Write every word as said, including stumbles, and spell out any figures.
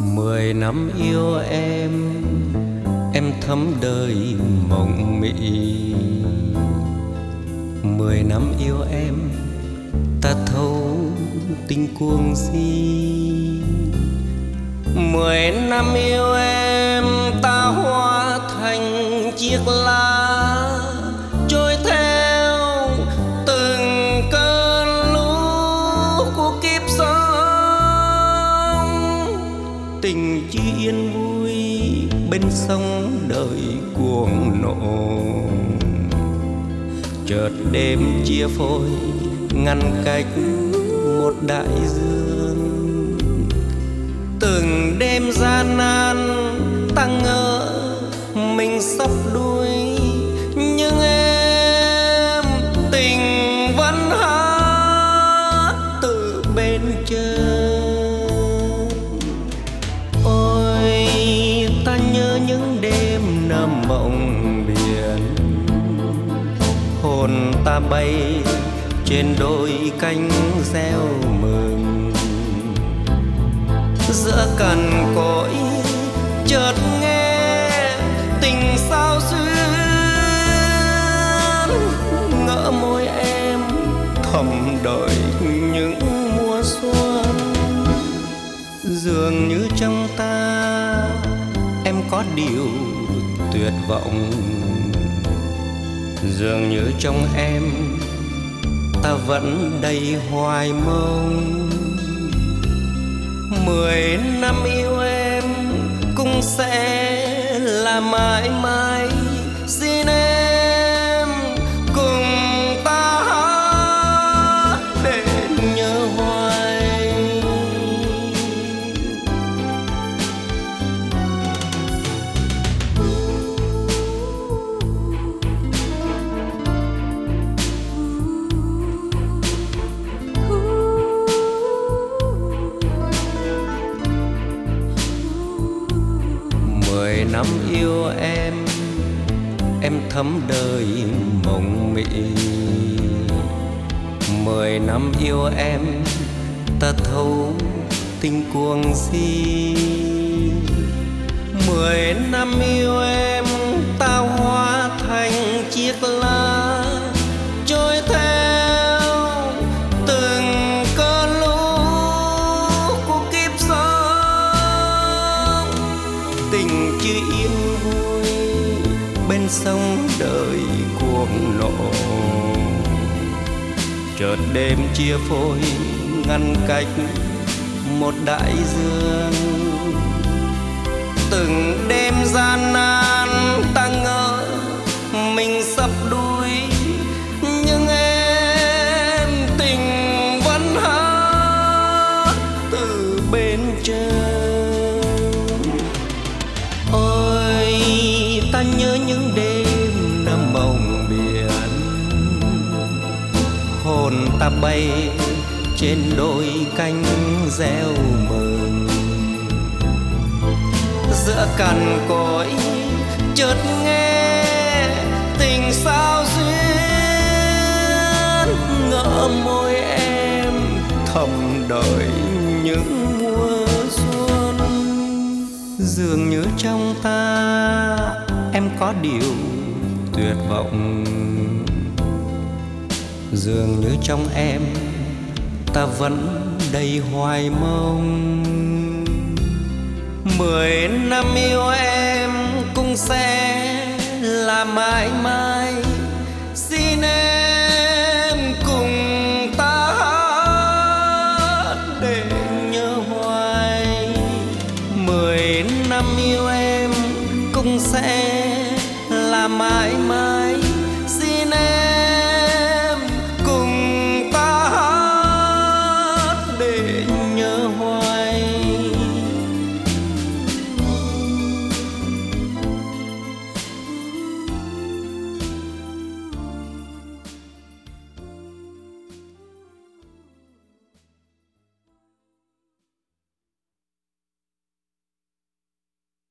Mười năm yêu em, em thấm đời mộng mị. Mười năm yêu em, ta thấu tình cuồng si. Mười năm yêu em, ta hóa thành chiếc lá trôi theo từng cơn lũ của kiếp sống. Tình chỉ yên vui bên sông đời cuồng nộ, chợt đêm chia phôi ngăn cách một đại dương. Từng đêm gian nan ta ngỡ mình sắp đuối, nhưng em tình vẫn hát từ bên chân. Ôi ta nhớ những đêm nằm mộng biển, hồn ta bay trên đôi cánh reo mừng. Giữa cằn cỗi chợt nghe tình sao xuyến, ngỡ môi em thầm đợi những mùa xuân. Dường như trong ta em có điều tuyệt vọng, dường như trong em ta vẫn đầy hoài mong. Mười năm yêu em cũng sẽ là mãi mãi, xin em cùng ta hát để nhớ hoài. Mười năm yêu em, em thấm đời mộng mị. Mười năm yêu em, ta thấu tình cuồng si. Mười năm yêu em, ta hóa thành chiếc lá trôi theo từng cơn lũ của kiếp sống. Tình chỉ yên vui bên sông đời cuồng nộ, chợt đêm chia phôi ngăn cách một đại dương. Từng đêm gian nan ta ngỡ mình sắp đuối, nhưng em tình vẫn hát từ bên trên. Ôi ta nhớ những đêm nằm mộng biển, hồn ta bay trên đôi cánh reo mừng. Giữa cằn cỗi chợt nghe tình sao duyên, ngỡ môi em thầm đợi những mùa xuân. Dường như trong ta em có điều tuyệt vọng, dường như trong em ta vẫn đầy hoài mong. Mười năm yêu em cũng sẽ là mãi mãi, xin em cùng ta hát để nhớ hoài. Mười năm yêu em cũng sẽ là mãi mãi,